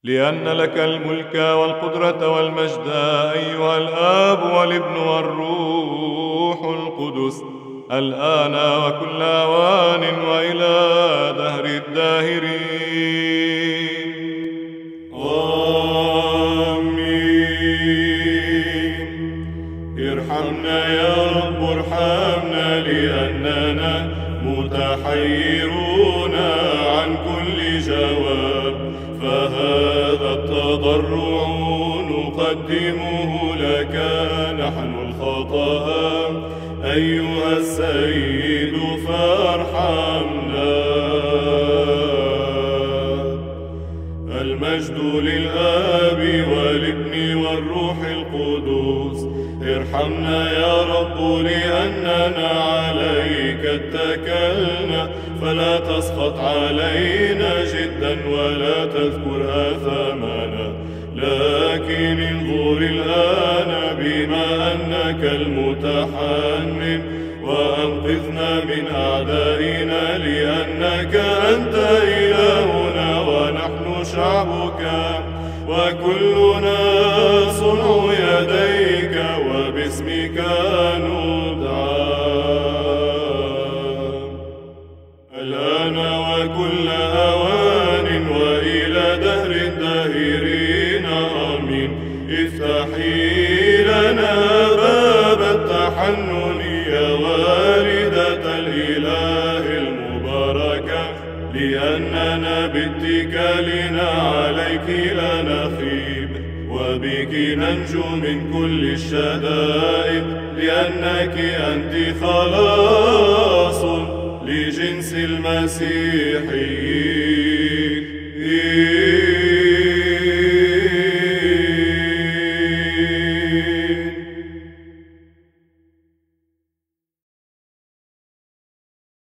لأن لك الملك والقدرة والمجد أيها الآب والابن والروح القدس، الآن وكل أوان وإلى دهر الداهرين. آمين. ارحمنا يا رب، ارحمنا، لأننا متحيرون عن كل جواب، فهذا التضرع نقدمه لك نحن الخطاة. أيها السيد فارحمنا. المجد للآب والابن والروح القدس. ارحمنا يا رب، لأننا عليك اتكلنا، فلا تسخط علينا جدا ولا تذكر آثامنا، لكن انظر الآن بما أنك المتحنن، وأنقذنا من أعدائنا، لأنك أنت إلهنا ونحن شعبك، وكلنا صنع يديك، وباسمك ندعى الآن وكل أوان وإلى دهر الداهرين. آمين. افتحي لنا باب التحنن يا والدة الإله المباركة، لأننا باتكالنا عليك لا نخيب، وبك ننجو من كل الشدائد، لأنك أنت خلاص لجنس المسيحيين.